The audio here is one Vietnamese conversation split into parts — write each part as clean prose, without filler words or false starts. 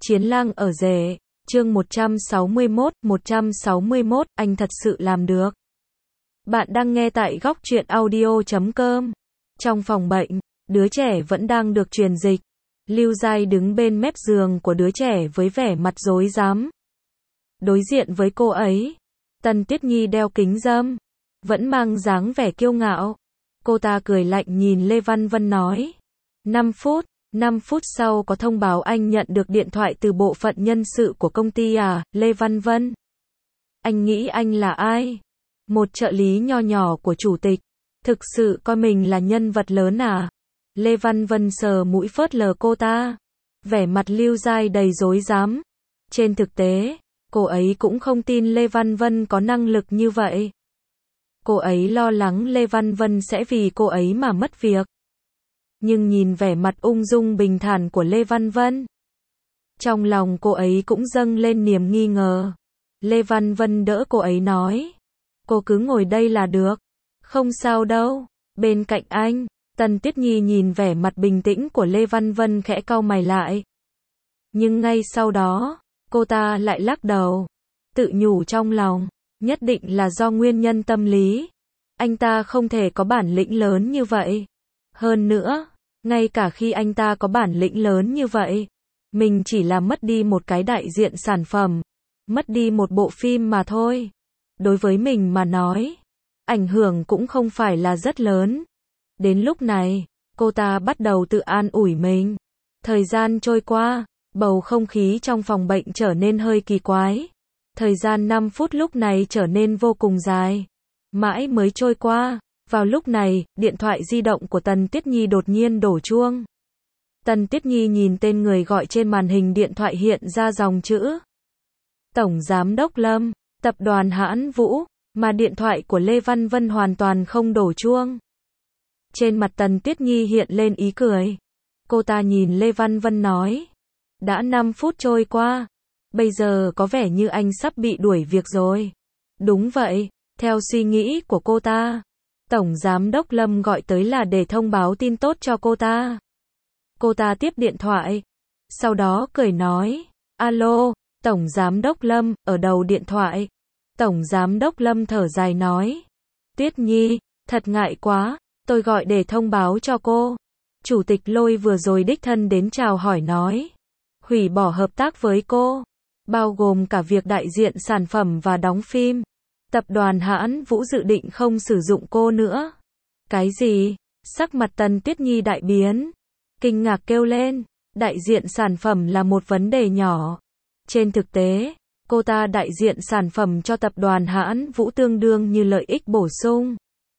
Chiến lang ở rể, chương 161, anh thật sự làm được. Bạn đang nghe tại góc truyện audio.com. Trong phòng bệnh, đứa trẻ vẫn đang được truyền dịch. Lưu Giai đứng bên mép giường của đứa trẻ với vẻ mặt rối rắm. Đối diện với cô ấy, Tần Tuyết Nhi đeo kính râm, vẫn mang dáng vẻ kiêu ngạo. Cô ta cười lạnh nhìn Lê Văn Vân nói. 5 phút sau có thông báo anh nhận được điện thoại từ bộ phận nhân sự của công ty à, Lê Văn Vân. Anh nghĩ anh là ai? Một trợ lý nho nhỏ của chủ tịch. Thực sự coi mình là nhân vật lớn à? Lê Văn Vân sờ mũi phớt lờ cô ta. Vẻ mặt Lưu Giai đầy rối rắm. Trên thực tế, cô ấy cũng không tin Lê Văn Vân có năng lực như vậy. Cô ấy lo lắng Lê Văn Vân sẽ vì cô ấy mà mất việc. Nhưng nhìn vẻ mặt ung dung bình thản của Lê Văn Vân, trong lòng cô ấy cũng dâng lên niềm nghi ngờ. Lê Văn Vân đỡ cô ấy nói. Cô cứ ngồi đây là được. Không sao đâu. Bên cạnh anh, Tần Tuyết Nhi nhìn vẻ mặt bình tĩnh của Lê Văn Vân khẽ cau mày lại. Nhưng ngay sau đó, cô ta lại lắc đầu. Tự nhủ trong lòng, nhất định là do nguyên nhân tâm lý. Anh ta không thể có bản lĩnh lớn như vậy. Hơn nữa, ngay cả khi anh ta có bản lĩnh lớn như vậy, mình chỉ là mất đi một cái đại diện sản phẩm, mất đi một bộ phim mà thôi. Đối với mình mà nói, ảnh hưởng cũng không phải là rất lớn. Đến lúc này, cô ta bắt đầu tự an ủi mình. Thời gian trôi qua, bầu không khí trong phòng bệnh trở nên hơi kỳ quái. Thời gian 5 phút lúc này trở nên vô cùng dài. Mãi mới trôi qua. Vào lúc này, điện thoại di động của Tần Tuyết Nhi đột nhiên đổ chuông. Tần Tuyết Nhi nhìn tên người gọi trên màn hình điện thoại hiện ra dòng chữ. Tổng Giám đốc Lâm, Tập đoàn Hãn Vũ, mà điện thoại của Lê Văn Vân hoàn toàn không đổ chuông. Trên mặt Tần Tuyết Nhi hiện lên ý cười. Cô ta nhìn Lê Văn Vân nói. Đã 5 phút trôi qua. Bây giờ có vẻ như anh sắp bị đuổi việc rồi. Đúng vậy, theo suy nghĩ của cô ta. Tổng Giám đốc Lâm gọi tới là để thông báo tin tốt cho cô ta. Cô ta tiếp điện thoại. Sau đó cười nói. Alo, Tổng Giám đốc Lâm, ở đầu điện thoại. Tổng Giám đốc Lâm thở dài nói. Tuyết Nhi, thật ngại quá, tôi gọi để thông báo cho cô. Chủ tịch Lôi vừa rồi đích thân đến chào hỏi nói. Hủy bỏ hợp tác với cô. Bao gồm cả việc đại diện sản phẩm và đóng phim. Tập đoàn Hãn Vũ dự định không sử dụng cô nữa. Cái gì? Sắc mặt Tần Tuyết Nhi đại biến. Kinh ngạc kêu lên. Đại diện sản phẩm là một vấn đề nhỏ. Trên thực tế, cô ta đại diện sản phẩm cho tập đoàn Hãn Vũ tương đương như lợi ích bổ sung.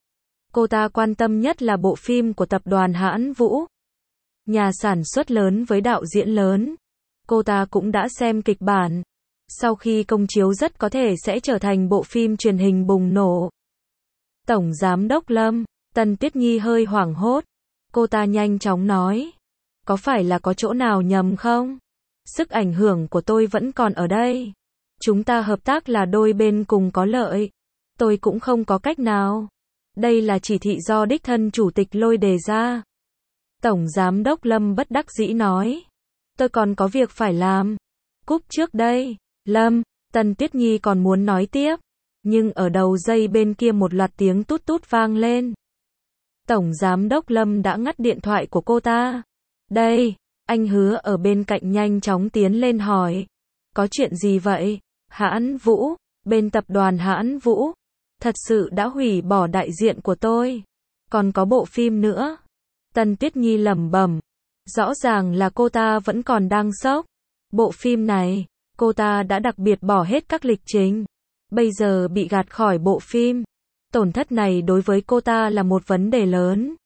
Cô ta quan tâm nhất là bộ phim của tập đoàn Hãn Vũ. Nhà sản xuất lớn với đạo diễn lớn. Cô ta cũng đã xem kịch bản. Sau khi công chiếu rất có thể sẽ trở thành bộ phim truyền hình bùng nổ. Tổng Giám đốc Lâm, Tần Tuyết Nhi hơi hoảng hốt. Cô ta nhanh chóng nói. Có phải là có chỗ nào nhầm không? Sức ảnh hưởng của tôi vẫn còn ở đây. Chúng ta hợp tác là đôi bên cùng có lợi. Tôi cũng không có cách nào. Đây là chỉ thị do đích thân chủ tịch Lôi đề ra. Tổng Giám đốc Lâm bất đắc dĩ nói. Tôi còn có việc phải làm. Cúp trước đây. Lâm, Tần Tuyết Nhi còn muốn nói tiếp. Nhưng ở đầu dây bên kia một loạt tiếng tút tút vang lên. Tổng Giám đốc Lâm đã ngắt điện thoại của cô ta. Đây, anh Hứa ở bên cạnh nhanh chóng tiến lên hỏi. Có chuyện gì vậy? Hãn Vũ, bên tập đoàn Hãn Vũ. Thật sự đã hủy bỏ đại diện của tôi. Còn có bộ phim nữa. Tần Tuyết Nhi lẩm bẩm. Rõ ràng là cô ta vẫn còn đang sốc. Bộ phim này, cô ta đã đặc biệt bỏ hết các lịch trình. Bây giờ bị gạt khỏi bộ phim. Tổn thất này đối với cô ta là một vấn đề lớn.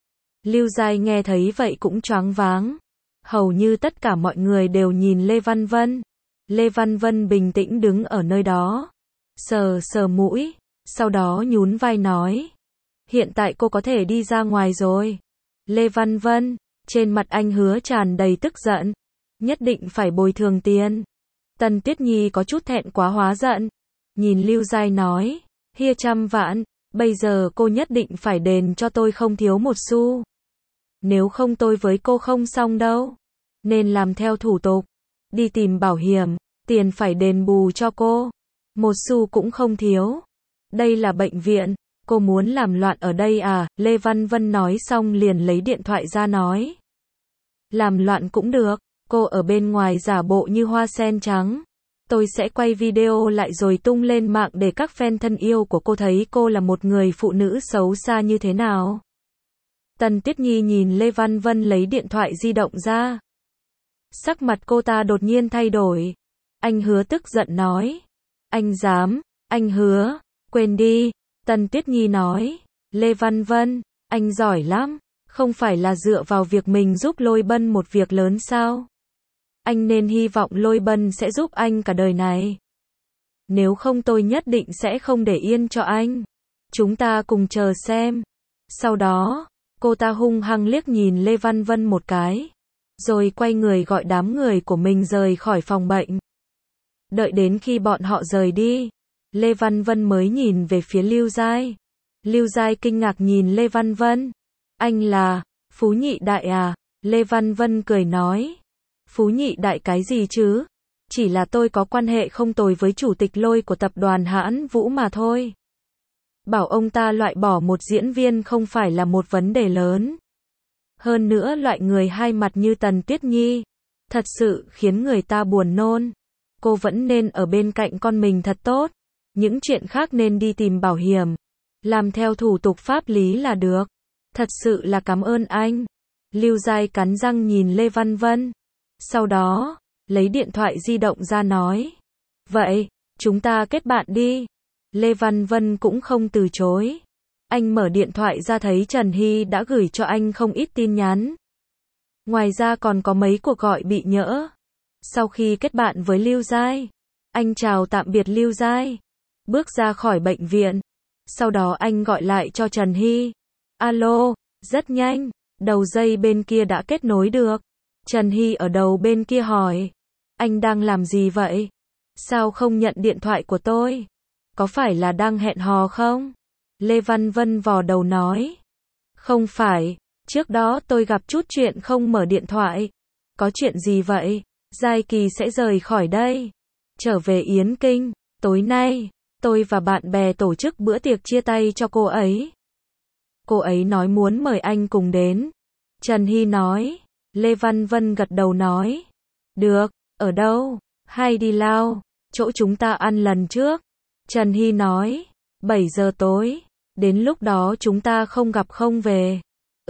Lưu Giai nghe thấy vậy cũng choáng váng. Hầu như tất cả mọi người đều nhìn Lê Văn Vân. Lê Văn Vân bình tĩnh đứng ở nơi đó. Sờ mũi. Sau đó nhún vai nói. Hiện tại cô có thể đi ra ngoài rồi. Lê Văn Vân, trên mặt anh Hứa tràn đầy tức giận. Nhất định phải bồi thường tiền. Tần Tuyết Nhi có chút thẹn quá hóa giận. Nhìn Lưu Giai nói. Hia 100 vạn. Bây giờ cô nhất định phải đền cho tôi không thiếu một xu. Nếu không tôi với cô không xong đâu. Nên làm theo thủ tục. đi tìm bảo hiểm, tiền phải đền bù cho cô. Một xu cũng không thiếu. Đây là bệnh viện, cô muốn làm loạn ở đây à? Lê Văn Vân nói xong liền lấy điện thoại ra nói. Làm loạn cũng được, cô ở bên ngoài giả bộ như hoa sen trắng. Tôi sẽ quay video lại rồi tung lên mạng để các fan thân yêu của cô thấy cô là một người phụ nữ xấu xa như thế nào. Tần Tuyết Nhi nhìn Lê Văn Vân lấy điện thoại di động ra. Sắc mặt cô ta đột nhiên thay đổi. Anh Hứa tức giận nói. Anh dám, anh Hứa, quên đi. Tần Tuyết Nhi nói. Lê Văn Vân, anh giỏi lắm, không phải là dựa vào việc mình giúp Lôi Bân một việc lớn sao? Anh nên hy vọng Lôi Bân sẽ giúp anh cả đời này. Nếu không tôi nhất định sẽ không để yên cho anh. Chúng ta cùng chờ xem. Sau đó, cô ta hung hăng liếc nhìn Lê Văn Vân một cái. Rồi quay người gọi đám người của mình rời khỏi phòng bệnh. Đợi đến khi bọn họ rời đi, Lê Văn Vân mới nhìn về phía Lưu Giai. Lưu Giai kinh ngạc nhìn Lê Văn Vân. Anh là Phú Nhị Đại à? Lê Văn Vân cười nói. Phú Nhị Đại cái gì chứ? Chỉ là tôi có quan hệ không tồi với chủ tịch Lôi của tập đoàn Hãn Vũ mà thôi. Bảo ông ta loại bỏ một diễn viên không phải là một vấn đề lớn. Hơn nữa loại người hai mặt như Tần Tuyết Nhi, thật sự khiến người ta buồn nôn. Cô vẫn nên ở bên cạnh con mình thật tốt. Những chuyện khác nên đi tìm bảo hiểm, làm theo thủ tục pháp lý là được. Thật sự là cảm ơn anh. Lưu Giai cắn răng nhìn Lê Văn Vân. Sau đó, lấy điện thoại di động ra nói. Vậy, chúng ta kết bạn đi. Lê Văn Vân cũng không từ chối. Anh mở điện thoại ra thấy Trần Hy đã gửi cho anh không ít tin nhắn. Ngoài ra còn có mấy cuộc gọi bị nhỡ. Sau khi kết bạn với Lưu Giai, anh chào tạm biệt Lưu Giai, bước ra khỏi bệnh viện. Sau đó anh gọi lại cho Trần Hy. Alo, rất nhanh, đầu dây bên kia đã kết nối được. Trần Hy ở đầu bên kia hỏi. Anh đang làm gì vậy? Sao không nhận điện thoại của tôi? Có phải là đang hẹn hò không? Lê Văn Vân vò đầu nói. Không phải, trước đó tôi gặp chút chuyện không mở điện thoại. Có chuyện gì vậy? Giai Kỳ sẽ rời khỏi đây, trở về Yến Kinh. Tối nay, tôi và bạn bè tổ chức bữa tiệc chia tay cho cô ấy. Cô ấy nói muốn mời anh cùng đến. Trần Hy nói. Lê Văn Vân gật đầu nói. Được, ở đâu? Hay đi Lao, chỗ chúng ta ăn lần trước. Trần Hy nói. 7 giờ tối, đến lúc đó chúng ta không gặp không về.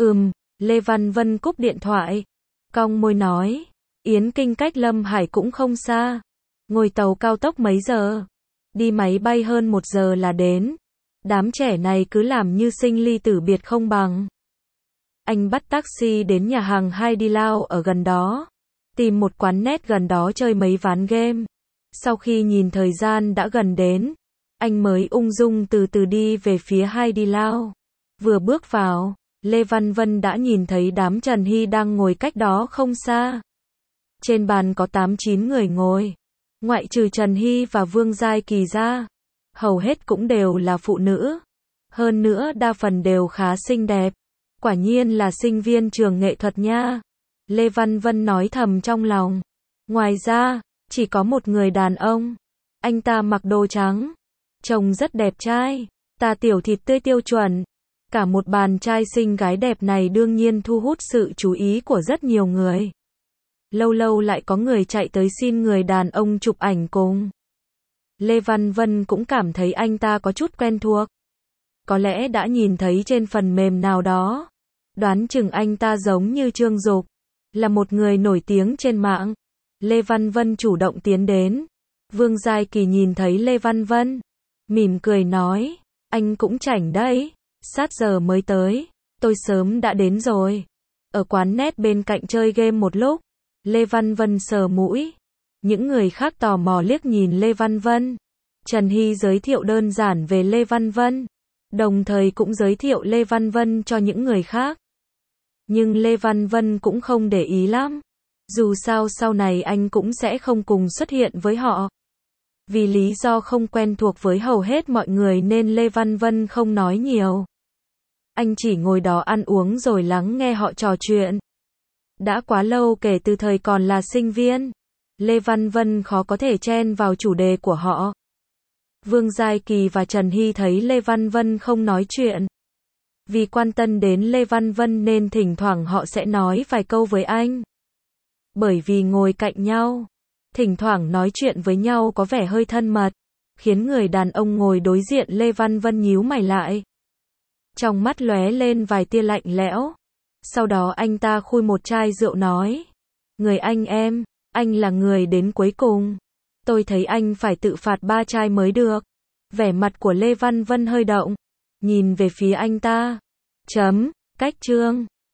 Lê Văn Vân cúp điện thoại. Cong môi nói. Yến Kinh cách Lâm Hải cũng không xa. Ngồi tàu cao tốc mấy giờ? Đi máy bay hơn 1 giờ là đến. Đám trẻ này cứ làm như sinh ly tử biệt không bằng. Anh bắt taxi đến nhà hàng Hai Lao ở gần đó. Tìm một quán net gần đó chơi mấy ván game. Sau khi nhìn thời gian đã gần đến, anh mới ung dung từ từ đi về phía Hai Lao. Vừa bước vào, Lê Văn Vân đã nhìn thấy đám Trần Hy đang ngồi cách đó không xa. Trên bàn có 8-9 người ngồi. Ngoại trừ Trần Hy và Vương Giai Kỳ ra, hầu hết cũng đều là phụ nữ. Hơn nữa đa phần đều khá xinh đẹp. Quả nhiên là sinh viên trường nghệ thuật nha. Lê Văn Vân nói thầm trong lòng. Ngoài ra, chỉ có một người đàn ông. Anh ta mặc đồ trắng, trông rất đẹp trai, ta tiểu thịt tươi tiêu chuẩn. Cả một bàn trai xinh gái đẹp này đương nhiên thu hút sự chú ý của rất nhiều người. Lâu lâu lại có người chạy tới xin người đàn ông chụp ảnh cùng. Lê Văn Vân cũng cảm thấy anh ta có chút quen thuộc. Có lẽ đã nhìn thấy trên phần mềm nào đó. Đoán chừng anh ta giống như Trương Dục, là một người nổi tiếng trên mạng. Lê Văn Vân chủ động tiến đến. Vương Giai Kỳ nhìn thấy Lê Văn Vân, mỉm cười nói, anh cũng chảnh đấy, sát giờ mới tới, tôi sớm đã đến rồi. Ở quán net bên cạnh chơi game một lúc. Lê Văn Vân sờ mũi. Những người khác tò mò liếc nhìn Lê Văn Vân. Trần Hy giới thiệu đơn giản về Lê Văn Vân, đồng thời cũng giới thiệu Lê Văn Vân cho những người khác. Nhưng Lê Văn Vân cũng không để ý lắm. Dù sao sau này anh cũng sẽ không cùng xuất hiện với họ. Vì lý do không quen thuộc với hầu hết mọi người nên Lê Văn Vân không nói nhiều. Anh chỉ ngồi đó ăn uống rồi lắng nghe họ trò chuyện. Đã quá lâu kể từ thời còn là sinh viên. Lê Văn Vân khó có thể chen vào chủ đề của họ. Vương Giai Kỳ và Trần Hy thấy Lê Văn Vân không nói chuyện. Vì quan tâm đến Lê Văn Vân nên thỉnh thoảng họ sẽ nói vài câu với anh. Bởi vì ngồi cạnh nhau, thỉnh thoảng nói chuyện với nhau có vẻ hơi thân mật, khiến người đàn ông ngồi đối diện Lê Văn Vân nhíu mày lại. Trong mắt lóe lên vài tia lạnh lẽo. Sau đó anh ta khui một chai rượu nói. Người anh là người đến cuối cùng. Tôi thấy anh phải tự phạt 3 chai mới được. Vẻ mặt của Lê Văn Vân hơi động, nhìn về phía anh ta. Cách chương